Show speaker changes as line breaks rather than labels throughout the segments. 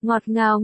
Ngọt ngào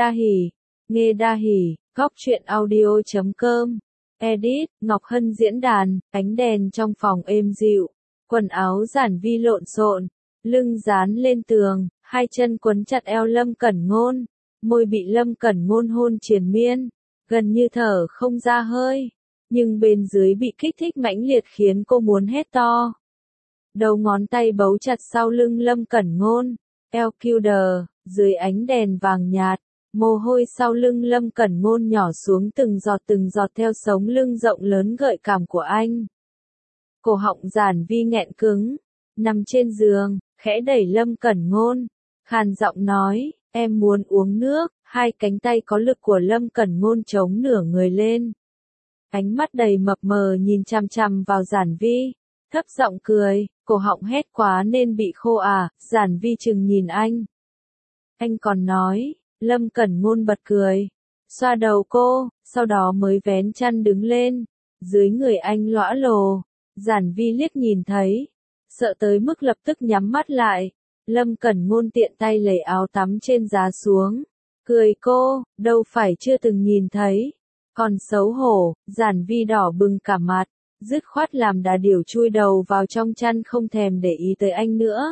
nghe đa hỉ, góc truyện audio.com. Edit, Ngọc Hân diễn đàn, ánh đèn trong phòng êm dịu, quần áo giản vi lộn xộn, lưng dán lên tường, hai chân quấn chặt eo Lâm Cẩn Ngôn, môi bị Lâm Cẩn Ngôn hôn triền miên, gần như thở không ra hơi, nhưng bên dưới bị kích thích mãnh liệt khiến cô muốn hét to. Đầu ngón tay bấu chặt sau lưng Lâm Cẩn Ngôn, eo cute đờ, dưới ánh đèn vàng nhạt, mồ hôi sau lưng Lâm Cẩn Ngôn nhỏ xuống từng giọt theo sống lưng rộng lớn gợi cảm của anh. Cổ họng giản vi nghẹn cứng, nằm trên giường, khẽ đẩy Lâm Cẩn Ngôn, khàn giọng nói, em muốn uống nước, hai cánh tay có lực của Lâm Cẩn Ngôn chống nửa người lên. Ánh mắt đầy mập mờ nhìn chằm chằm vào giản vi, thấp giọng cười, cổ họng hét quá nên bị khô à, giản vi chừng nhìn anh. Anh còn nói, Lâm Cẩn Ngôn bật cười, xoa đầu cô, sau đó mới vén chăn đứng lên, dưới người anh lõa lồ, giản vi liếc nhìn thấy, sợ tới mức lập tức nhắm mắt lại, Lâm Cẩn Ngôn tiện tay lấy áo tắm trên giá xuống, cười cô, đâu phải chưa từng nhìn thấy, còn xấu hổ, giản vi đỏ bừng cả mặt, dứt khoát làm đà điểu chui đầu vào trong chăn không thèm để ý tới anh nữa.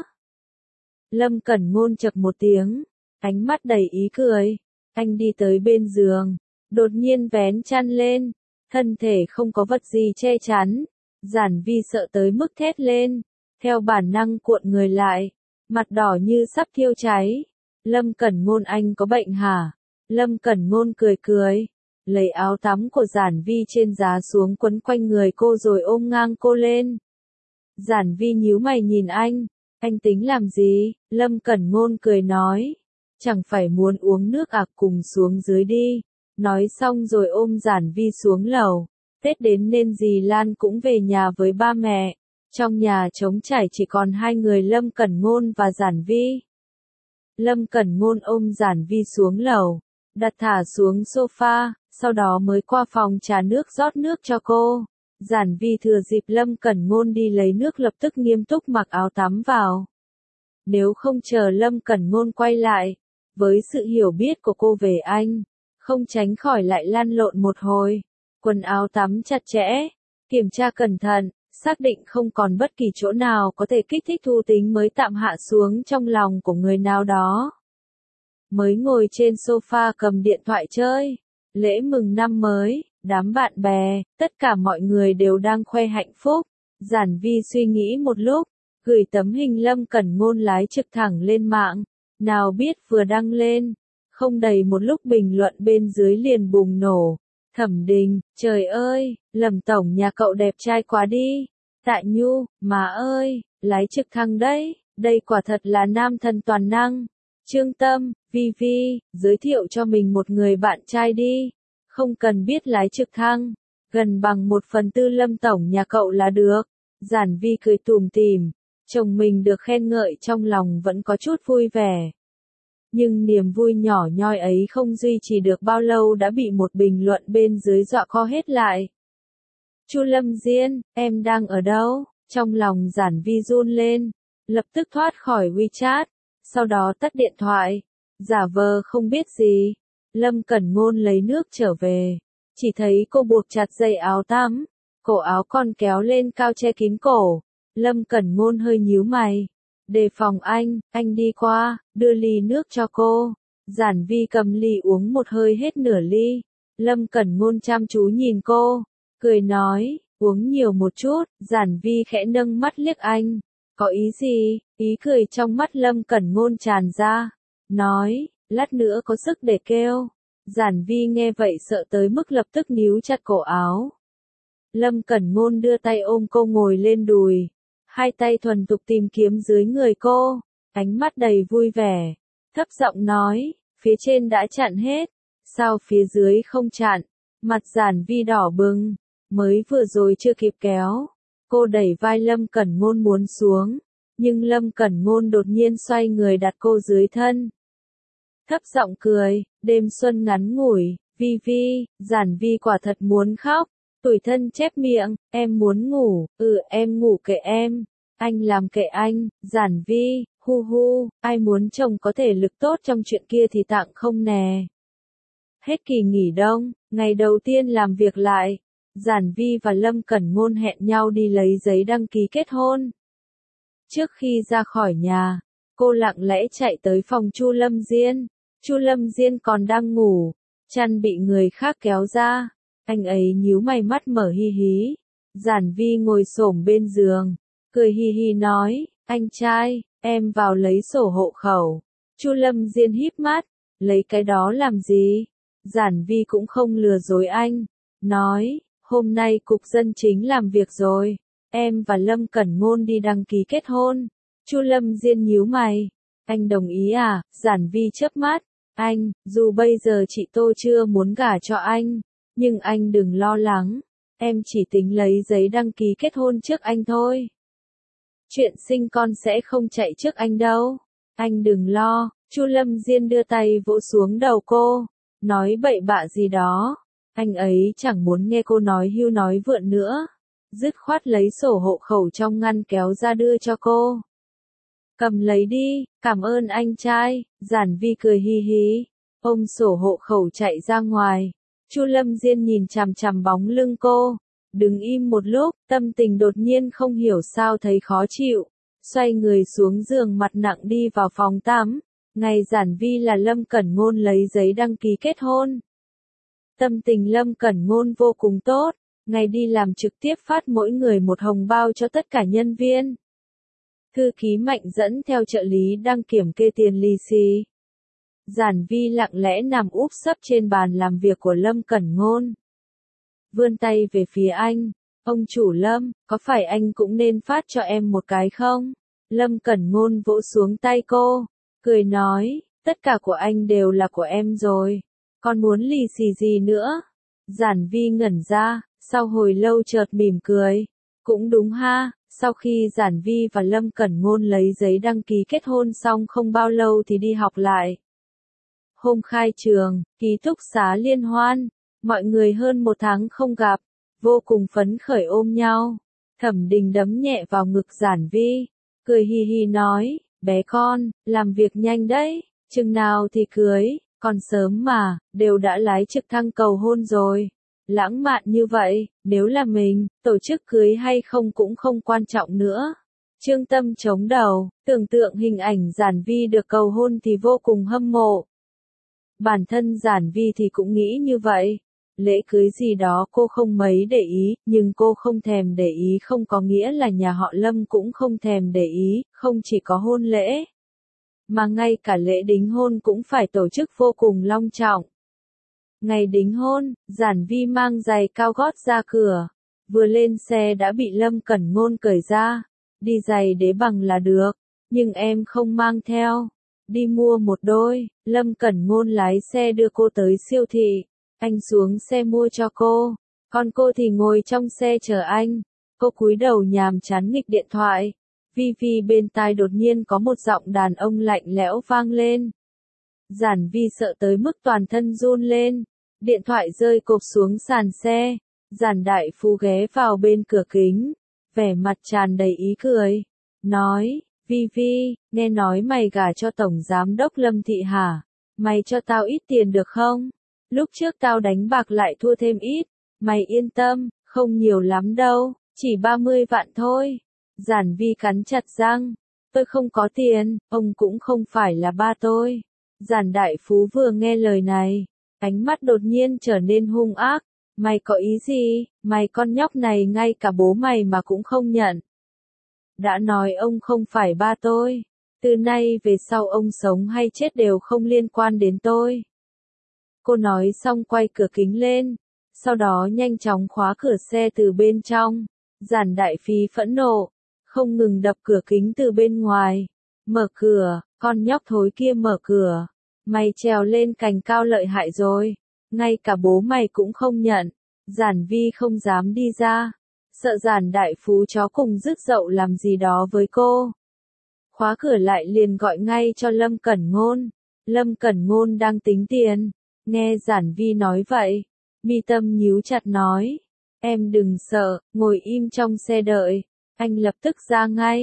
Lâm Cẩn Ngôn chậc một tiếng, ánh mắt đầy ý cười, anh đi tới bên giường, đột nhiên vén chăn lên, thân thể không có vật gì che chắn, giản vi sợ tới mức thét lên, theo bản năng cuộn người lại, mặt đỏ như sắp thiêu cháy. Lâm Cẩn Ngôn anh có bệnh hả? Lâm Cẩn Ngôn cười, lấy áo tắm của giản vi trên giá xuống quấn quanh người cô rồi ôm ngang cô lên. Giản vi nhíu mày nhìn anh tính làm gì? Lâm Cẩn Ngôn cười nói, chẳng phải muốn uống nước à, cùng xuống dưới đi. Nói xong rồi ôm giản vi xuống lầu. Tết đến nên dì Lan cũng về nhà với ba mẹ. Trong nhà trống trải chỉ còn hai người Lâm Cẩn Ngôn và giản vi. Lâm Cẩn Ngôn ôm giản vi xuống lầu, đặt thả xuống sofa, sau đó mới qua phòng trà nước rót nước cho cô. Giản vi thừa dịp Lâm Cẩn Ngôn đi lấy nước lập tức nghiêm túc mặc áo tắm vào. Nếu không chờ Lâm Cẩn Ngôn quay lại, với sự hiểu biết của cô về anh, không tránh khỏi lại lăn lộn một hồi. Quần áo tắm chặt chẽ, kiểm tra cẩn thận, xác định không còn bất kỳ chỗ nào có thể kích thích thú tính mới tạm hạ xuống trong lòng của người nào đó. Mới ngồi trên sofa cầm điện thoại chơi, lễ mừng năm mới, đám bạn bè, tất cả mọi người đều đang khoe hạnh phúc. Giản vi suy nghĩ một lúc, gửi tấm hình Lâm Cẩn Ngôn lái trực thẳng lên mạng, nào biết vừa đăng lên, không đầy một lúc bình luận bên dưới liền bùng nổ. Thẩm Đình, trời ơi, Lâm tổng nhà cậu đẹp trai quá đi. Tạ Nhu, má ơi, lái trực thăng đấy, đây quả thật là nam thần toàn năng. Trương Tâm, Vi Vi, giới thiệu cho mình một người bạn trai đi, không cần biết lái trực thăng, gần bằng 1/4 Lâm tổng nhà cậu là được. Giản vi cười tủm tỉm, chồng mình được khen ngợi trong lòng vẫn có chút vui vẻ. Nhưng niềm vui nhỏ nhoi ấy không duy trì được bao lâu đã bị một bình luận bên dưới dọa co hết lại. Chu Lâm Diên, em đang ở đâu? Trong lòng giản vi run lên, lập tức thoát khỏi WeChat, sau đó tắt điện thoại, giả vờ không biết gì. Lâm Cẩn Ngôn lấy nước trở về, chỉ thấy cô buộc chặt dây áo tắm, cổ áo còn kéo lên cao che kín cổ. Lâm Cẩn Ngôn hơi nhíu mày, đề phòng anh đi qua, đưa ly nước cho cô. Giản vi cầm ly uống một hơi hết nửa ly. Lâm Cẩn Ngôn chăm chú nhìn cô, cười nói, uống nhiều một chút. Giản vi khẽ nâng mắt liếc anh, có ý gì? Ý cười trong mắt Lâm Cẩn Ngôn tràn ra, nói, lát nữa có sức để kêu. Giản vi nghe vậy sợ tới mức lập tức níu chặt cổ áo. Lâm Cẩn Ngôn đưa tay ôm cô ngồi lên đùi, hai tay thuần thục tìm kiếm dưới người cô, ánh mắt đầy vui vẻ, thấp giọng nói, phía trên đã chặn hết, sao phía dưới không chặn? Mặt giản vi đỏ bừng, mới vừa rồi chưa kịp kéo, cô đẩy vai Lâm Cẩn Ngôn muốn xuống, nhưng Lâm Cẩn Ngôn đột nhiên xoay người đặt cô dưới thân. Thấp giọng cười, đêm xuân ngắn ngủi, Vi Vi, giản vi quả thật muốn khóc, tủi thân chép miệng, em muốn ngủ, em ngủ kệ em, anh làm kệ anh. Giản vi, Hu hu, ai muốn chồng có thể lực tốt trong chuyện kia thì tặng không nè. Hết kỳ nghỉ đông, ngày đầu tiên làm việc lại, Giản Vi và Lâm Cẩn Ngôn hẹn nhau đi lấy giấy đăng ký kết hôn. Trước khi ra khỏi nhà, cô lặng lẽ chạy tới phòng Chu Lâm Diên. Chu Lâm Diên còn đang ngủ, chăn bị người khác kéo ra. Anh ấy nhíu mày, mắt mở hi hí. Giản Vi ngồi xổm bên giường, cười hi hi nói, anh trai, em vào lấy sổ hộ khẩu. Chu Lâm Diên híp mắt, lấy cái đó làm gì? Giản Vi cũng không lừa dối anh, nói, hôm nay cục dân chính làm việc rồi, em và Lâm Cẩn Ngôn đi đăng ký kết hôn. Chu Lâm Diên nhíu mày, anh đồng ý à? Giản Vi chớp mắt, anh, dù bây giờ chị Tô chưa muốn gả cho anh, nhưng anh đừng lo lắng, em chỉ tính lấy giấy đăng ký kết hôn trước anh thôi. Chuyện sinh con sẽ không chạy trước anh đâu, anh đừng lo. Chu Lâm Diên đưa tay vỗ xuống đầu cô, nói bậy bạ gì đó. Anh ấy chẳng muốn nghe cô nói hưu nói vượn nữa, dứt khoát lấy sổ hộ khẩu trong ngăn kéo ra đưa cho cô. Cầm lấy đi, cảm ơn anh trai. Giản Vi cười hi hí, ôm sổ hộ khẩu chạy ra ngoài. Chu Lâm Diên nhìn chằm chằm bóng lưng cô, đứng im một lúc, tâm tình đột nhiên không hiểu sao thấy khó chịu, xoay người xuống giường mặt nặng đi vào phòng tắm. Ngày Giản Vi là Lâm Cẩn Ngôn lấy giấy đăng ký kết hôn. Tâm tình Lâm Cẩn Ngôn vô cùng tốt, ngày đi làm trực tiếp phát mỗi người một hồng bao cho tất cả nhân viên. Thư ký Mạnh dẫn theo trợ lý đăng kiểm kê tiền lì xì. Giản Vi lặng lẽ nằm úp sấp trên bàn làm việc của Lâm Cẩn Ngôn. Vươn tay về phía anh, ông chủ Lâm, có phải anh cũng nên phát cho em một cái không? Lâm Cẩn Ngôn vỗ xuống tay cô, cười nói, tất cả của anh đều là của em rồi, còn muốn lì xì gì nữa? Giản Vi ngẩn ra, sau hồi lâu chợt mỉm cười, cũng đúng ha. Sau khi Giản Vi và Lâm Cẩn Ngôn lấy giấy đăng ký kết hôn xong không bao lâu thì đi học lại. Hôm khai trường, ký túc xá liên hoan, mọi người hơn một tháng không gặp, vô cùng phấn khởi ôm nhau. Thẩm Đình đấm nhẹ vào ngực Giản Vi, cười hi hi nói, bé con, làm việc nhanh đấy, chừng nào thì cưới, còn sớm mà, đều đã lái trực thăng cầu hôn rồi. Lãng mạn như vậy, nếu là mình, tổ chức cưới hay không cũng không quan trọng nữa. Trương Tâm chống đầu, tưởng tượng hình ảnh Giản Vi được cầu hôn thì vô cùng hâm mộ. Bản thân Giản Vi thì cũng nghĩ như vậy. Lễ cưới gì đó cô không mấy để ý, nhưng cô không thèm để ý không có nghĩa là nhà họ Lâm cũng không thèm để ý, không chỉ có hôn lễ, mà ngay cả lễ đính hôn cũng phải tổ chức vô cùng long trọng. Ngày đính hôn, Giản Vi mang giày cao gót ra cửa, vừa lên xe đã bị Lâm Cẩn Ngôn cởi ra, đi giày đế bằng là được, nhưng em không mang theo, đi mua một đôi. Lâm Cẩn Ngôn lái xe đưa cô tới siêu thị, anh xuống xe mua cho cô, còn cô thì ngồi trong xe chờ anh. Cô cúi đầu nhàm chán nghịch điện thoại, Vi bên tai đột nhiên có một giọng đàn ông lạnh lẽo vang lên. Giản Vi sợ tới mức toàn thân run lên, điện thoại rơi cộp xuống sàn xe. Giản Đại Phu ghé vào bên cửa kính, vẻ mặt tràn đầy ý cười, nói, Vi, nghe nói mày gả cho Tổng Giám đốc Lâm Thị hả? Mày cho tao ít tiền được không? Lúc trước tao đánh bạc lại thua thêm ít, mày yên tâm, không nhiều lắm đâu, chỉ 30 vạn thôi. Giản Vi cắn chặt răng, tôi không có tiền, ông cũng không phải là ba tôi. Giản Đại Phú vừa nghe lời này, ánh mắt đột nhiên trở nên hung ác, mày có ý gì, mày con nhóc này ngay cả bố mày mà cũng không nhận. Đã nói ông không phải ba tôi, từ nay về sau ông sống hay chết đều không liên quan đến tôi. Cô nói xong quay cửa kính lên, sau đó nhanh chóng khóa cửa xe từ bên trong. Giản Đại Phi phẫn nộ, không ngừng đập cửa kính từ bên ngoài. Mở cửa, con nhóc thối kia mở cửa. Mày trèo lên cành cao lợi hại rồi, ngay cả bố mày cũng không nhận. Giản Vi không dám đi ra, sợ Giản Đại Phú chó cùng rứt dậu làm gì đó với cô. Khóa cửa lại liền gọi ngay cho Lâm Cẩn Ngôn. Lâm Cẩn Ngôn đang tính tiền, nghe Giản Vi nói vậy, mi tâm nhíu chặt nói, em đừng sợ, ngồi im trong xe đợi, anh lập tức ra ngay.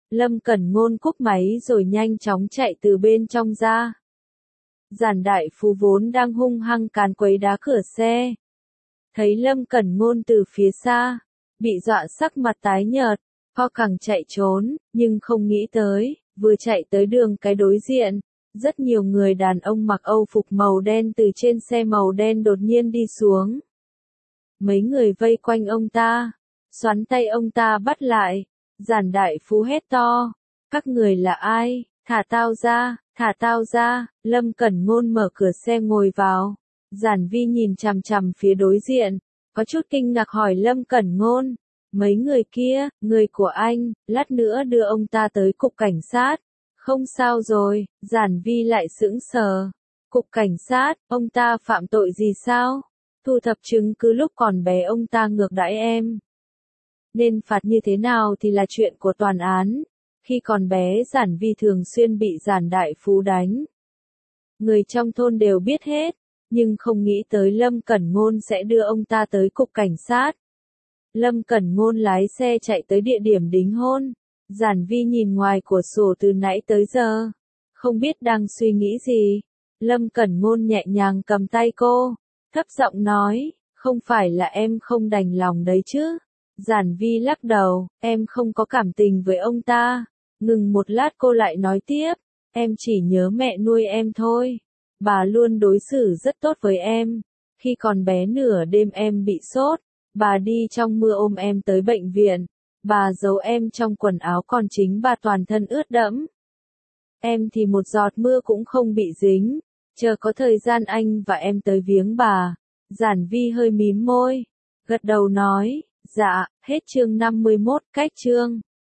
Lâm Cẩn Ngôn cúp máy rồi nhanh chóng chạy từ bên trong ra. Giản Đại Phú vốn đang hung hăng càn quấy đá cửa xe. Thấy Lâm Cẩn Ngôn từ phía xa, bị dọa sắc mặt tái nhợt, co cẳng chạy trốn, nhưng không nghĩ tới, vừa chạy tới đường cái đối diện, rất nhiều người đàn ông mặc Âu phục màu đen từ trên xe màu đen đột nhiên đi xuống. Mấy người vây quanh ông ta, xoắn tay ông ta bắt lại. Giản Đại Phú hét to, các người là ai, thả tao ra, Lâm Cẩn Ngôn mở cửa xe ngồi vào. Giản Vi nhìn chằm chằm phía đối diện, có chút kinh ngạc hỏi Lâm Cẩn Ngôn, mấy người kia, người của anh, lát nữa đưa ông ta tới cục cảnh sát. Không sao rồi, Giản Vi lại sững sờ. Cục cảnh sát, ông ta phạm tội gì sao? Thu thập chứng cứ lúc còn bé ông ta ngược đãi em. Nên phạt như thế nào thì là chuyện của toàn án. Khi còn bé Giản Vi thường xuyên bị Giản Đại Phú đánh. Người trong thôn đều biết hết, nhưng không nghĩ tới Lâm Cẩn Ngôn sẽ đưa ông ta tới cục cảnh sát. Lâm Cẩn Ngôn lái xe chạy tới địa điểm đính hôn. Giản Vi nhìn ngoài cửa sổ từ nãy tới giờ, không biết đang suy nghĩ gì. Lâm Cẩn Ngôn nhẹ nhàng cầm tay cô, thấp giọng nói, không phải là em không đành lòng đấy chứ. Giản Vi lắc đầu, em không có cảm tình với ông ta. Ngừng một lát cô lại nói tiếp, em chỉ nhớ mẹ nuôi em thôi. Bà luôn đối xử rất tốt với em. Khi còn bé nửa đêm em bị sốt, bà đi trong mưa ôm em tới bệnh viện. Bà giấu em trong quần áo còn chính bà toàn thân ướt đẫm. Em thì một giọt mưa cũng không bị dính. Chờ có thời gian anh và em tới viếng bà. Giản Vi hơi mím môi, gật đầu nói, dạ, hết chương 51, cách chương.